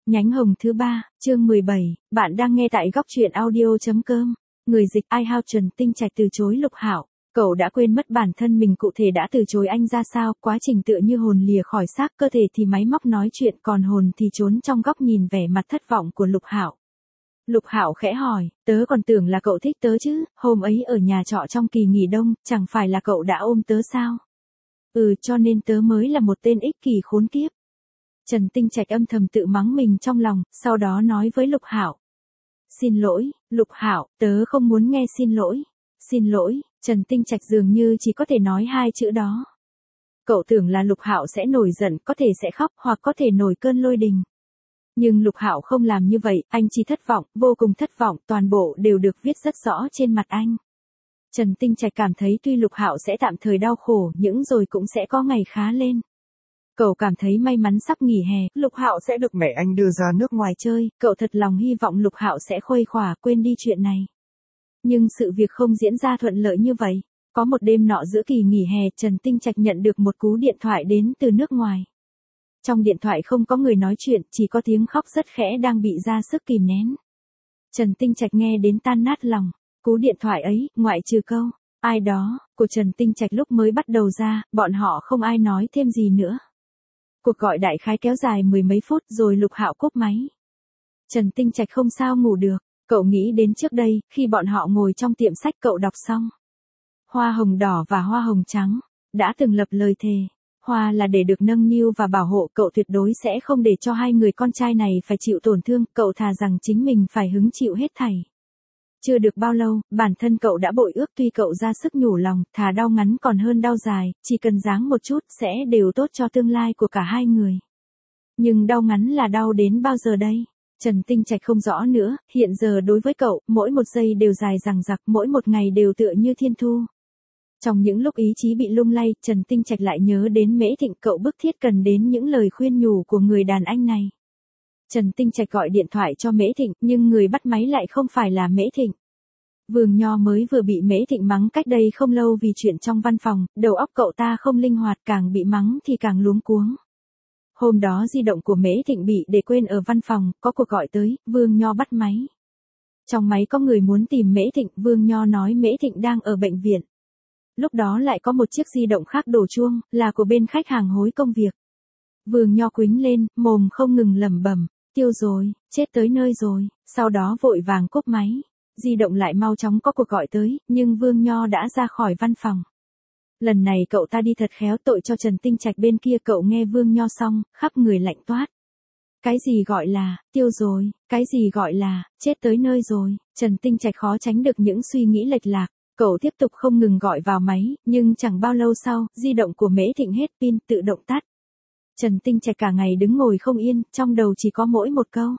Nhánh hồng thứ 3, chương 17, bạn đang nghe tại góc truyện audio.com. Người dịch I Hao Trần Tinh Trạch từ chối Lục Hạo. Cậu đã quên mất bản thân mình cụ thể đã từ chối anh ra sao, quá trình tựa như hồn lìa khỏi xác, cơ thể thì máy móc nói chuyện, còn hồn thì trốn trong góc nhìn vẻ mặt thất vọng của Lục Hạo. Lục Hạo khẽ hỏi, tớ còn tưởng là cậu thích tớ chứ, hôm ấy ở nhà trọ trong kỳ nghỉ đông, chẳng phải là cậu đã ôm tớ sao? Cho nên tớ mới là một tên ích kỷ khốn kiếp. Trần Tinh Trạch âm thầm tự mắng mình trong lòng, sau đó nói với Lục Hạo. Xin lỗi, Lục Hạo, tớ không muốn nghe xin lỗi. Xin lỗi, Trần Tinh Trạch dường như chỉ có thể nói hai chữ đó. Cậu tưởng là Lục Hạo sẽ nổi giận, có thể sẽ khóc hoặc có thể nổi cơn lôi đình. Nhưng Lục Hạo không làm như vậy, anh chỉ thất vọng, vô cùng thất vọng, toàn bộ đều được viết rất rõ trên mặt anh. Trần Tinh Trạch cảm thấy tuy Lục Hạo sẽ tạm thời đau khổ, nhưng rồi cũng sẽ có ngày khá lên. Cậu cảm thấy may mắn sắp nghỉ hè, Lục Hạo sẽ được mẹ anh đưa ra nước ngoài chơi, cậu thật lòng hy vọng Lục Hạo sẽ khuây khỏa quên đi chuyện này. Nhưng sự việc không diễn ra thuận lợi như vậy. Có một đêm nọ giữa kỳ nghỉ hè, Trần Tinh Trạch nhận được một cú điện thoại đến từ nước ngoài. Trong điện thoại không có người nói chuyện, chỉ có tiếng khóc rất khẽ đang bị ra sức kìm nén. Trần Tinh Trạch nghe đến tan nát lòng. Cú điện thoại ấy, ngoại trừ câu ai đó của Trần Tinh Trạch lúc mới bắt đầu ra, bọn họ không ai nói thêm gì nữa. Cuộc gọi đại khái kéo dài mười mấy phút rồi Lục Hạo cúp máy. Trần Tinh Trạch không sao ngủ được, cậu nghĩ đến trước đây, khi bọn họ ngồi trong tiệm sách cậu đọc xong. Hoa hồng đỏ và hoa hồng trắng, đã từng lập lời thề. Hoa là để được nâng niu và bảo hộ, cậu tuyệt đối sẽ không để cho hai người con trai này phải chịu tổn thương, cậu thà rằng chính mình phải hứng chịu hết thảy. Chưa được bao lâu, bản thân cậu đã bội ước, tuy cậu ra sức nhủ lòng, thà đau ngắn còn hơn đau dài, chỉ cần ráng một chút sẽ đều tốt cho tương lai của cả hai người. Nhưng đau ngắn là đau đến bao giờ đây? Trần Tinh Trạch không rõ nữa, hiện giờ đối với cậu, mỗi một giây đều dài dằng dặc, mỗi một ngày đều tựa như thiên thu. Trong những lúc ý chí bị lung lay, Trần Tinh Trạch lại nhớ đến Mễ Thịnh, cậu bức thiết cần đến những lời khuyên nhủ của người đàn anh này. Trần Tinh Trạch gọi điện thoại cho Mễ Thịnh, nhưng người bắt máy lại không phải là Mễ Thịnh. Vương Nho mới vừa bị Mễ Thịnh mắng cách đây không lâu vì chuyện trong văn phòng, đầu óc cậu ta không linh hoạt, càng bị mắng thì càng luống cuống. Hôm đó di động của Mễ Thịnh bị để quên ở văn phòng, có cuộc gọi tới, Vương Nho bắt máy. Trong máy có người muốn tìm Mễ Thịnh, Vương Nho nói Mễ Thịnh đang ở bệnh viện. Lúc đó lại có một chiếc di động khác đổ chuông, là của bên khách hàng hối công việc. Vương Nho quýnh lên, mồm không ngừng lẩm bẩm, tiêu rồi, chết tới nơi rồi, sau đó vội vàng cúp máy. Di động lại mau chóng có cuộc gọi tới, nhưng Vương Nho đã ra khỏi văn phòng. Lần này cậu ta đi thật khéo, tội cho Trần Tinh Trạch bên kia. Cậu nghe Vương Nho xong, khắp người lạnh toát. Cái gì gọi là, tiêu rồi, cái gì gọi là, chết tới nơi rồi, Trần Tinh Trạch khó tránh được những suy nghĩ lệch lạc. Cậu tiếp tục không ngừng gọi vào máy, nhưng chẳng bao lâu sau, di động của Mễ Thịnh hết pin, tự động tắt. Trần Tinh Trạch cả ngày đứng ngồi không yên, trong đầu chỉ có mỗi một câu.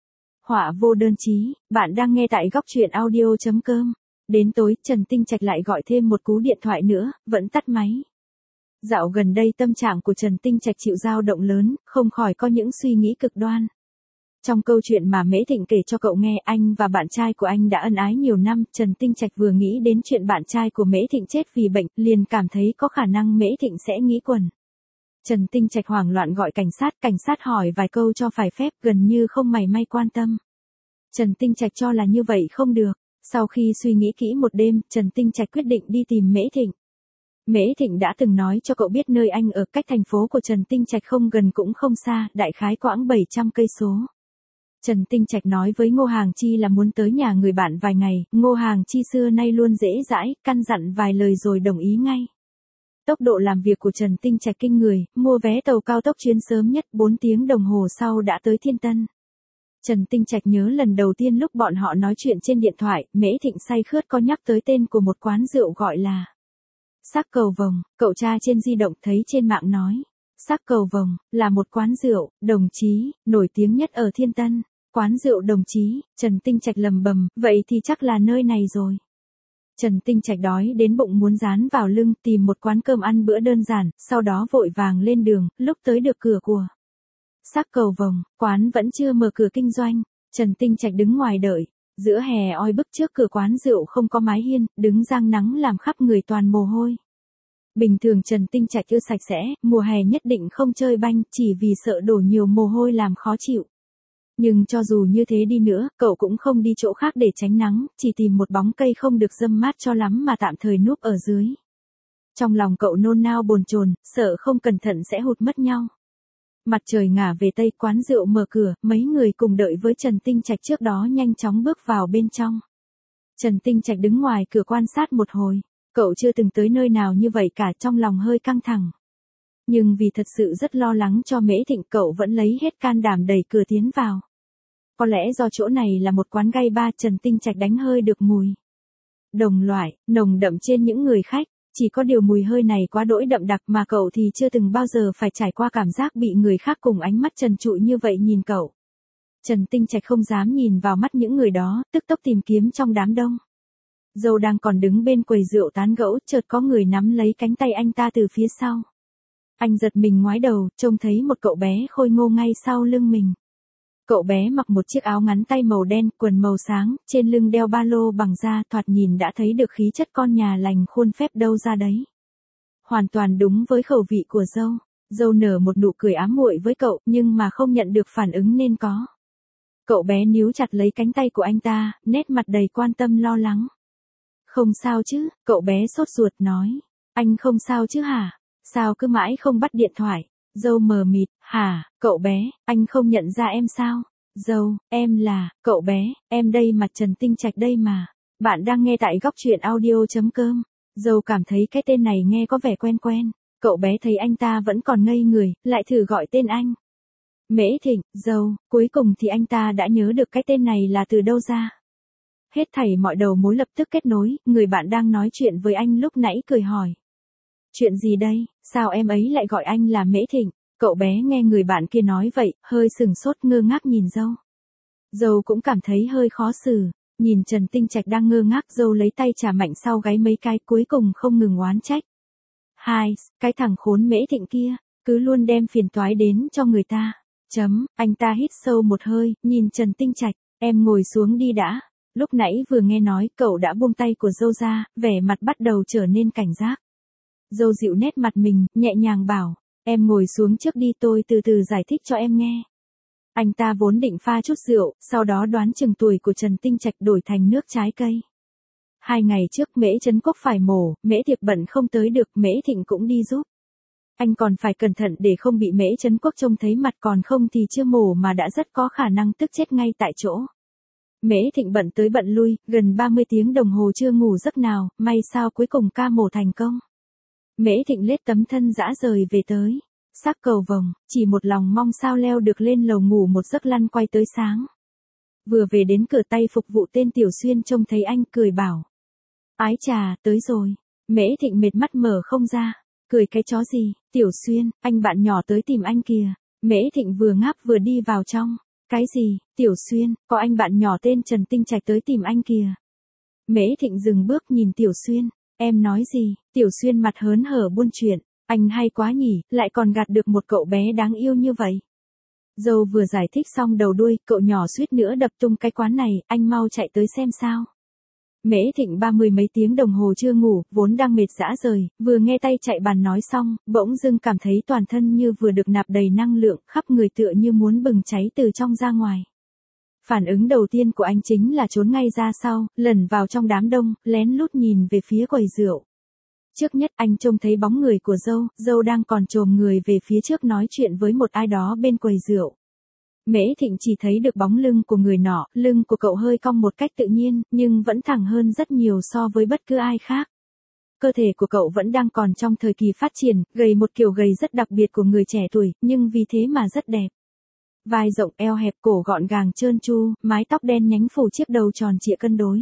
Họa vô đơn chí, bạn đang nghe tại góc truyện audio.com. Đến tối, Trần Tinh Trạch lại gọi thêm một cú điện thoại nữa, vẫn tắt máy. Dạo gần đây tâm trạng của Trần Tinh Trạch chịu dao động lớn, không khỏi có những suy nghĩ cực đoan. Trong câu chuyện mà Mễ Thịnh kể cho cậu nghe, anh và bạn trai của anh đã ân ái nhiều năm, Trần Tinh Trạch vừa nghĩ đến chuyện bạn trai của Mễ Thịnh chết vì bệnh, liền cảm thấy có khả năng Mễ Thịnh sẽ nghĩ quẩn. Trần Tinh Trạch hoảng loạn gọi cảnh sát hỏi vài câu cho phải phép, gần như không mảy may quan tâm. Trần Tinh Trạch cho là như vậy không được. Sau khi suy nghĩ kỹ một đêm, Trần Tinh Trạch quyết định đi tìm Mễ Thịnh. Mễ Thịnh đã từng nói cho cậu biết nơi anh ở, cách thành phố của Trần Tinh Trạch không gần cũng không xa, đại khái quãng 700 cây số. Trần Tinh Trạch nói với Ngô Hàng Chi là muốn tới nhà người bạn vài ngày, Ngô Hàng Chi xưa nay luôn dễ dãi, căn dặn vài lời rồi đồng ý ngay. Tốc độ làm việc của Trần Tinh Trạch kinh người, mua vé tàu cao tốc chuyến sớm nhất 4 tiếng đồng hồ sau đã tới Thiên Tân. Trần Tinh Trạch nhớ lần đầu tiên lúc bọn họ nói chuyện trên điện thoại, Mễ Thịnh say khướt có nhắc tới tên của một quán rượu gọi là Sắc Cầu Vồng, cậu tra trên di động thấy trên mạng nói. Sắc Cầu Vồng, là một quán rượu, đồng chí, nổi tiếng nhất ở Thiên Tân. Quán rượu đồng chí, Trần Tinh Trạch lầm bầm, vậy thì chắc là nơi này rồi. Trần Tinh Trạch đói đến bụng muốn dán vào lưng, tìm một quán cơm ăn bữa đơn giản, sau đó vội vàng lên đường, lúc tới được cửa của Sắc Cầu Vồng, quán vẫn chưa mở cửa kinh doanh. Trần Tinh Trạch đứng ngoài đợi. Giữa hè oi bức trước cửa quán rượu không có mái hiên, đứng giang nắng làm khắp người toàn mồ hôi. Bình thường Trần Tinh Trạch ưa sạch sẽ, mùa hè nhất định không chơi banh, chỉ vì sợ đổ nhiều mồ hôi làm khó chịu. Nhưng cho dù như thế đi nữa, cậu cũng không đi chỗ khác để tránh nắng, chỉ tìm một bóng cây không được râm mát cho lắm mà tạm thời núp ở dưới. Trong lòng cậu nôn nao bồn chồn, sợ không cẩn thận sẽ hụt mất nhau. Mặt trời ngả về tây, quán rượu mở cửa, mấy người cùng đợi với Trần Tinh Trạch trước đó nhanh chóng bước vào bên trong. Trần Tinh Trạch đứng ngoài cửa quan sát một hồi, cậu chưa từng tới nơi nào như vậy cả, trong lòng hơi căng thẳng. Nhưng vì thật sự rất lo lắng cho Mễ Thịnh, cậu vẫn lấy hết can đảm đẩy cửa tiến vào. Có lẽ do chỗ này là một quán gay bar, Trần Tinh Trạch đánh hơi được mùi đồng loại, nồng đậm trên những người khách. Chỉ có điều mùi hơi này quá đỗi đậm đặc mà cậu thì chưa từng bao giờ phải trải qua cảm giác bị người khác cùng ánh mắt trần trụi như vậy nhìn cậu. Trần Tinh Trạch không dám nhìn vào mắt những người đó, tức tốc tìm kiếm trong đám đông. Dâu đang còn đứng bên quầy rượu tán gẫu, chợt có người nắm lấy cánh tay anh ta từ phía sau. Anh giật mình ngoái đầu, trông thấy một cậu bé khôi ngô ngay sau lưng mình. Cậu bé mặc một chiếc áo ngắn tay màu đen, quần màu sáng, trên lưng đeo ba lô bằng da, thoạt nhìn đã thấy được khí chất con nhà lành khuôn phép đâu ra đấy. Hoàn toàn đúng với khẩu vị của dâu. Dâu nở một nụ cười ám muội với cậu, nhưng mà không nhận được phản ứng nên có. Cậu bé níu chặt lấy cánh tay của anh ta, nét mặt đầy quan tâm lo lắng. Không sao chứ, cậu bé sốt ruột nói. Anh không sao chứ hả? Sao cứ mãi không bắt điện thoại? Dâu mờ mịt, hả, cậu bé, anh không nhận ra em sao? Dâu, em là, cậu bé, em đây mà, Trần Tinh Trạch đây mà. Bạn đang nghe tại góc truyện audio.com. Dâu cảm thấy cái tên này nghe có vẻ quen quen. Cậu bé thấy anh ta vẫn còn ngây người, lại thử gọi tên anh. Mễ Thịnh, dâu, cuối cùng thì anh ta đã nhớ được cái tên này là từ đâu ra. Hết thảy mọi đầu mối lập tức kết nối, người bạn đang nói chuyện với anh lúc nãy cười hỏi. Chuyện gì đây, sao em ấy lại gọi anh là Mễ Thịnh? Cậu bé nghe người bạn kia nói vậy, hơi sừng sốt ngơ ngác nhìn dâu. Dâu cũng cảm thấy hơi khó xử, nhìn Trần Tinh Trạch đang ngơ ngác, dâu lấy tay chà mạnh sau gáy mấy cái, cuối cùng không ngừng oán trách. Hai, cái thằng khốn Mễ Thịnh kia, cứ luôn đem phiền toái đến cho người ta. Anh ta hít sâu một hơi, nhìn Trần Tinh Trạch, em ngồi xuống đi đã. Lúc nãy vừa nghe nói, cậu đã buông tay của dâu ra, vẻ mặt bắt đầu trở nên cảnh giác. Dâu dịu nét mặt mình, nhẹ nhàng bảo, em ngồi xuống trước đi, tôi từ từ giải thích cho em nghe. Anh ta vốn định pha chút rượu, sau đó đoán chừng tuổi của Trần Tinh Trạch đổi thành nước trái cây. 2 ngày trước Mễ Trấn Quốc phải mổ, Mễ Thiệp bận không tới được, Mễ Thịnh cũng đi giúp. Anh còn phải cẩn thận để không bị Mễ Trấn Quốc trông thấy mặt, còn không thì chưa mổ mà đã rất có khả năng tức chết ngay tại chỗ. Mễ Thịnh bận tới bận lui, gần 30 tiếng đồng hồ chưa ngủ giấc nào, may sao cuối cùng ca mổ thành công. Mễ Thịnh lết tấm thân rã rời về tới. Sắc cầu vồng, chỉ một lòng mong sao leo được lên lầu ngủ một giấc lăn quay tới sáng. Vừa về đến cửa, tay phục vụ tên Tiểu Xuyên trông thấy anh cười bảo. Ái chà, tới rồi. Mễ Thịnh mệt mắt mở không ra. Cười cái chó gì, Tiểu Xuyên, anh bạn nhỏ tới tìm anh kìa. Mễ Thịnh vừa ngáp vừa đi vào trong. Cái gì, Tiểu Xuyên, có anh bạn nhỏ tên Trần Tinh Trạch tới tìm anh kìa. Mễ Thịnh dừng bước nhìn Tiểu Xuyên. Em nói gì? Tiểu Xuyên mặt hớn hở buôn chuyện. Anh hay quá nhỉ, lại còn gạt được một cậu bé đáng yêu như vậy. Dâu vừa giải thích xong đầu đuôi, cậu nhỏ suýt nữa đập tung cái quán này, anh mau chạy tới xem sao. Mễ Thịnh 30 mấy tiếng đồng hồ chưa ngủ, vốn đang mệt rã rời, vừa nghe tay chạy bàn nói xong, bỗng dưng cảm thấy toàn thân như vừa được nạp đầy năng lượng, khắp người tựa như muốn bừng cháy từ trong ra ngoài. Phản ứng đầu tiên của anh chính là trốn ngay ra sau, lẩn vào trong đám đông, lén lút nhìn về phía quầy rượu. Trước nhất anh trông thấy bóng người của dâu đang còn chồm người về phía trước nói chuyện với một ai đó bên quầy rượu. Mễ Thịnh chỉ thấy được bóng lưng của người nọ, lưng của cậu hơi cong một cách tự nhiên, nhưng vẫn thẳng hơn rất nhiều so với bất cứ ai khác. Cơ thể của cậu vẫn đang còn trong thời kỳ phát triển, gầy một kiểu gầy rất đặc biệt của người trẻ tuổi, nhưng vì thế mà rất đẹp. Vai rộng, eo hẹp, cổ gọn gàng trơn tru, mái tóc đen nhánh phủ chiếc đầu tròn trịa cân đối.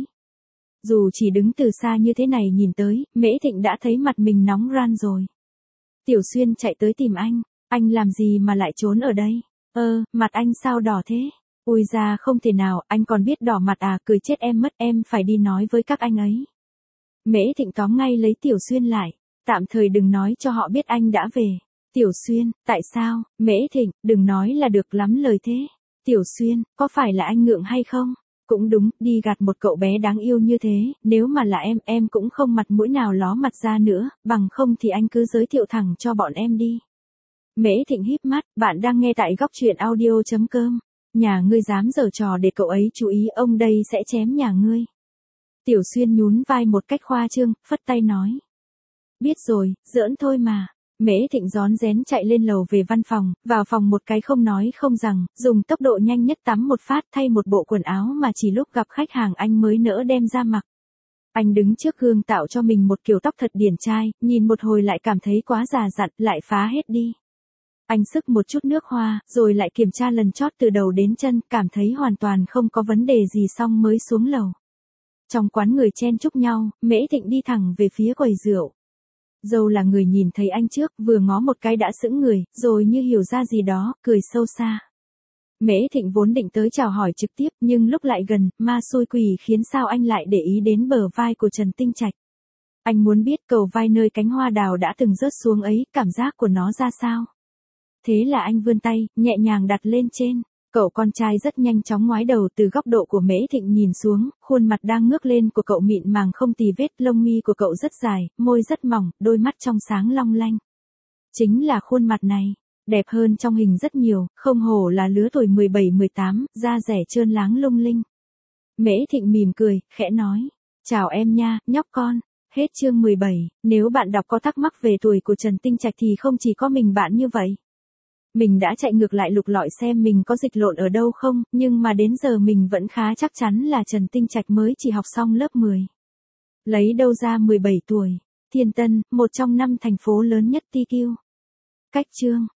Dù chỉ đứng từ xa như thế này nhìn tới, Mễ Thịnh đã thấy mặt mình nóng ran rồi. Tiểu Xuyên chạy tới tìm anh làm gì mà lại trốn ở đây? Mặt anh sao đỏ thế? Ui ra không thể nào, anh còn biết đỏ mặt à, cười chết em mất, em phải đi nói với các anh ấy. Mễ Thịnh tóm ngay lấy Tiểu Xuyên lại, tạm thời đừng nói cho họ biết anh đã về. Tiểu Xuyên, tại sao? Mễ Thịnh, đừng nói là được lắm lời thế. Tiểu Xuyên, có phải là anh ngượng hay không? Cũng đúng, đi gạt một cậu bé đáng yêu như thế, nếu mà là em cũng không mặt mũi nào ló mặt ra nữa, bằng không thì anh cứ giới thiệu thẳng cho bọn em đi. Mễ Thịnh híp mắt, bạn đang nghe tại góc truyện audio.com. Nhà ngươi dám giở trò để cậu ấy chú ý, ông đây sẽ chém nhà ngươi. Tiểu Xuyên nhún vai một cách khoa trương, phất tay nói. Biết rồi, giỡn thôi mà. Mễ Thịnh rón rén chạy lên lầu về văn phòng, vào phòng một cái không nói không rằng, dùng tốc độ nhanh nhất tắm một phát, thay một bộ quần áo mà chỉ lúc gặp khách hàng anh mới nỡ đem ra mặc. Anh đứng trước gương tạo cho mình một kiểu tóc thật điển trai, nhìn một hồi lại cảm thấy quá già dặn, lại phá hết đi. Anh sức một chút nước hoa, rồi lại kiểm tra lần chót từ đầu đến chân, cảm thấy hoàn toàn không có vấn đề gì xong mới xuống lầu. Trong quán người chen chúc nhau, Mễ Thịnh đi thẳng về phía quầy rượu. Dâu là người nhìn thấy anh trước, vừa ngó một cái đã sững người, rồi như hiểu ra gì đó, cười sâu xa. Mễ Thịnh vốn định tới chào hỏi trực tiếp, nhưng lúc lại gần, ma xui quỷ khiến sao anh lại để ý đến bờ vai của Trần Tinh Trạch. Anh muốn biết cầu vai nơi cánh hoa đào đã từng rớt xuống ấy, cảm giác của nó ra sao. Thế là anh vươn tay, nhẹ nhàng đặt lên trên. Cậu con trai rất nhanh chóng ngoái đầu, từ góc độ của Mễ Thịnh nhìn xuống, khuôn mặt đang ngước lên của cậu mịn màng không tì vết, lông mi của cậu rất dài, môi rất mỏng, đôi mắt trong sáng long lanh. Chính là khuôn mặt này, đẹp hơn trong hình rất nhiều, không hổ là lứa tuổi 17-18, da rẻ trơn láng lung linh. Mễ Thịnh mỉm cười, khẽ nói, chào em nha, nhóc con. Hết chương 17, nếu bạn đọc có thắc mắc về tuổi của Trần Tinh Trạch thì không chỉ có mình bạn như vậy. Mình đã chạy ngược lại lục lọi xem mình có dịch lộn ở đâu không, nhưng mà đến giờ mình vẫn khá chắc chắn là Trần Tinh Trạch mới chỉ học xong lớp 10. Lấy đâu ra 17 tuổi. Thiên Tân, một trong 5 thành phố lớn nhất TQ. Cách chương